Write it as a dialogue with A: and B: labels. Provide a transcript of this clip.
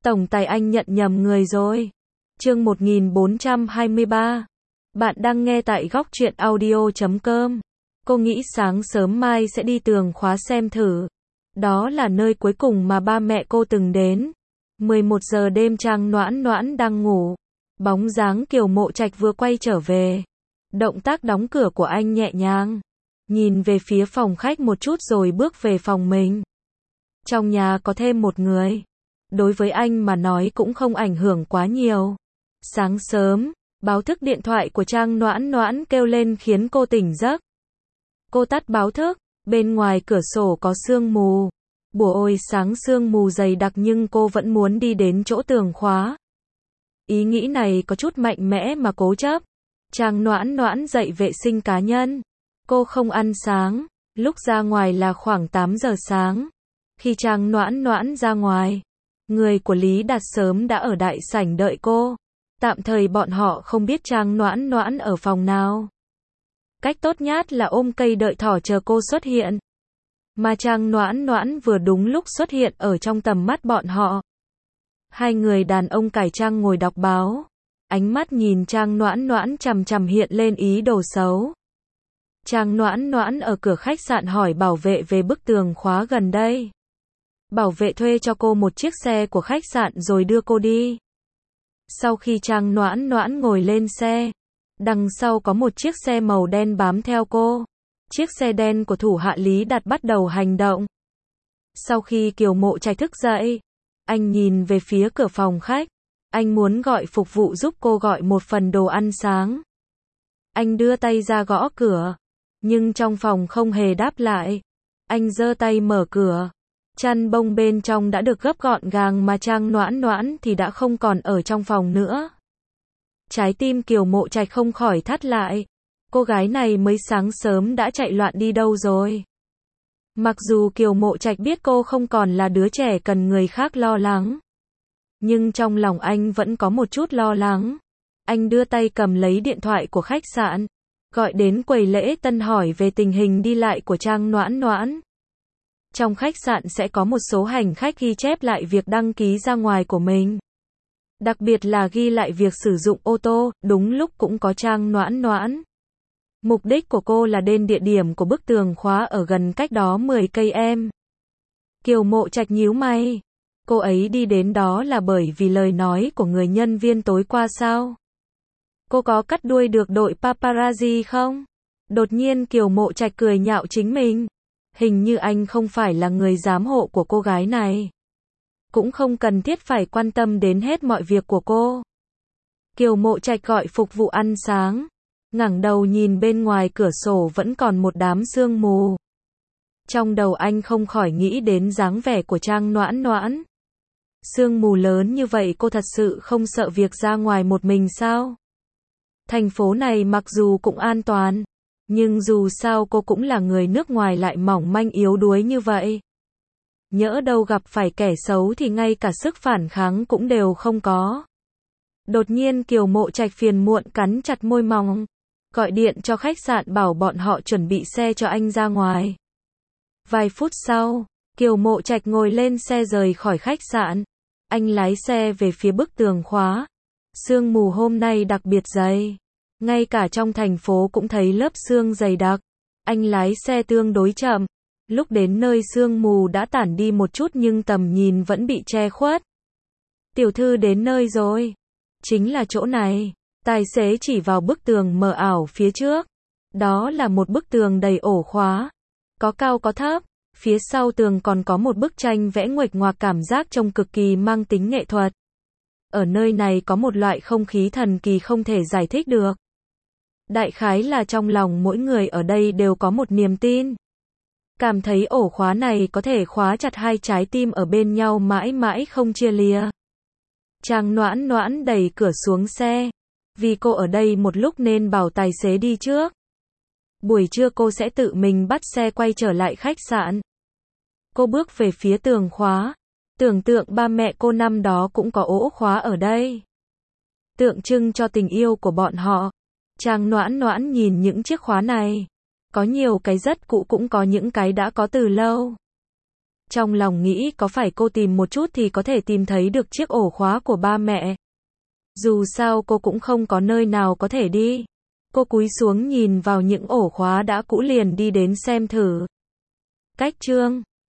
A: Tổng tài anh nhận nhầm người rồi. Chương 1423. Bạn đang nghe tại góc truyện audio.com. Cô nghĩ sáng sớm mai sẽ đi Tường Khóa xem thử. Đó là nơi cuối cùng mà ba mẹ cô từng đến. 11 giờ đêm Trang Noãn Noãn đang ngủ. Bóng dáng Kiều Mộ Trạch vừa quay trở về. Động tác đóng cửa của anh nhẹ nhàng. Nhìn về phía phòng khách một chút rồi bước về phòng mình. Trong nhà có thêm một người. Đối với anh mà nói cũng không ảnh hưởng quá nhiều. Sáng sớm, báo thức điện thoại của Trang Noãn Noãn kêu lên khiến cô tỉnh giấc. Cô tắt báo thức, bên ngoài cửa sổ có sương mù. Buổi sáng sương mù dày đặc nhưng cô vẫn muốn đi đến chỗ Tường Khóa. Ý nghĩ này có chút mạnh mẽ mà cố chấp. Trang Noãn Noãn dậy vệ sinh cá nhân. Cô không ăn sáng, lúc ra ngoài là khoảng 8 giờ sáng. Khi Trang Noãn Noãn ra ngoài, người của Lý Đạt sớm đã ở đại sảnh đợi cô. Tạm thời bọn họ không biết Trang Noãn Noãn ở phòng nào. Cách tốt nhất là ôm cây đợi thỏ chờ cô xuất hiện. Mà Trang Noãn Noãn vừa đúng lúc xuất hiện ở trong tầm mắt bọn họ. Hai người đàn ông cải trang ngồi đọc báo. Ánh mắt nhìn Trang Noãn Noãn chằm chằm hiện lên ý đồ xấu. Trang Noãn Noãn ở cửa khách sạn hỏi bảo vệ về bức tường khóa gần đây. Bảo vệ thuê cho cô một chiếc xe của khách sạn rồi đưa cô đi. Sau khi Trang Noãn Noãn ngồi lên xe, đằng sau có một chiếc xe màu đen bám theo cô. Chiếc xe đen của thủ hạ Lý Đạt bắt đầu hành động. Sau khi Kiều Mộ Trạch thức dậy, anh nhìn về phía cửa phòng khách. Anh muốn gọi phục vụ giúp cô gọi một phần đồ ăn sáng. Anh đưa tay ra gõ cửa, nhưng trong phòng không hề đáp lại. Anh giơ tay mở cửa. Chăn bông bên trong đã được gấp gọn gàng mà Trang Noãn Noãn thì đã không còn ở trong phòng nữa. Trái tim Kiều Mộ Trạch không khỏi thắt lại. Cô gái này mới sáng sớm đã chạy loạn đi đâu rồi? Mặc dù Kiều Mộ Trạch biết cô không còn là đứa trẻ cần người khác lo lắng, nhưng trong lòng anh vẫn có một chút lo lắng. Anh đưa tay cầm lấy điện thoại của khách sạn, gọi đến quầy lễ tân hỏi về tình hình đi lại của Trang Noãn Noãn. Trong khách sạn sẽ có một số hành khách ghi chép lại việc đăng ký ra ngoài của mình. Đặc biệt là ghi lại việc sử dụng ô tô, đúng lúc cũng có Trang Noãn Noãn. Mục đích của cô là đến địa điểm của bức tường khóa ở gần cách đó 10 cây em. Kiều Mộ Trạch nhíu mày. Cô ấy đi đến đó là bởi vì lời nói của người nhân viên tối qua sao? Cô có cắt đuôi được đội paparazzi không? Đột nhiên Kiều Mộ Trạch cười nhạo chính mình. Hình như anh không phải là người giám hộ của cô gái này. Cũng không cần thiết phải quan tâm đến hết mọi việc của cô. Kiều Mộ Trạch gọi phục vụ ăn sáng. Ngẩng đầu nhìn bên ngoài cửa sổ vẫn còn một đám sương mù. Trong đầu anh không khỏi nghĩ đến dáng vẻ của Trang Noãn Noãn. Sương mù lớn như vậy cô thật sự không sợ việc ra ngoài một mình sao? Thành phố này mặc dù cũng an toàn, nhưng dù sao cô cũng là người nước ngoài lại mỏng manh yếu đuối như vậy. Nhỡ đâu gặp phải kẻ xấu thì ngay cả sức phản kháng cũng đều không có. Đột nhiên Kiều Mộ Trạch phiền muộn cắn chặt môi mỏng, gọi điện cho khách sạn bảo bọn họ chuẩn bị xe cho anh ra ngoài. Vài phút sau, Kiều Mộ Trạch ngồi lên xe rời khỏi khách sạn. Anh lái xe về phía bức tường khóa. Sương mù hôm nay đặc biệt dày. Ngay cả trong thành phố cũng thấy lớp sương dày đặc. Anh lái xe tương đối chậm. Lúc đến nơi sương mù đã tản đi một chút nhưng tầm nhìn vẫn bị che khuất. Tiểu thư đến nơi rồi. Chính là chỗ này. Tài xế chỉ vào bức tường mờ ảo phía trước. Đó là một bức tường đầy ổ khóa. Có cao có thấp. Phía sau tường còn có một bức tranh vẽ nguệch ngoạc cảm giác trông cực kỳ mang tính nghệ thuật. Ở nơi này có một loại không khí thần kỳ không thể giải thích được. Đại khái là trong lòng mỗi người ở đây đều có một niềm tin. Cảm thấy ổ khóa này có thể khóa chặt hai trái tim ở bên nhau mãi mãi không chia lìa. Trang Noãn Noãn đẩy cửa xuống xe. Vì cô ở đây một lúc nên bảo tài xế đi trước. Buổi trưa cô sẽ tự mình bắt xe quay trở lại khách sạn. Cô bước về phía tường khóa. Tưởng tượng ba mẹ cô năm đó cũng có ổ khóa ở đây. Tượng trưng cho tình yêu của bọn họ. Trang Noãn Noãn nhìn những chiếc khóa này. Có nhiều cái rất cũ cũng có những cái đã có từ lâu. Trong lòng nghĩ có phải cô tìm một chút thì có thể tìm thấy được chiếc ổ khóa của ba mẹ. Dù sao cô cũng không có nơi nào có thể đi. Cô cúi xuống nhìn vào những ổ khóa đã cũ liền đi đến xem thử. Cách chương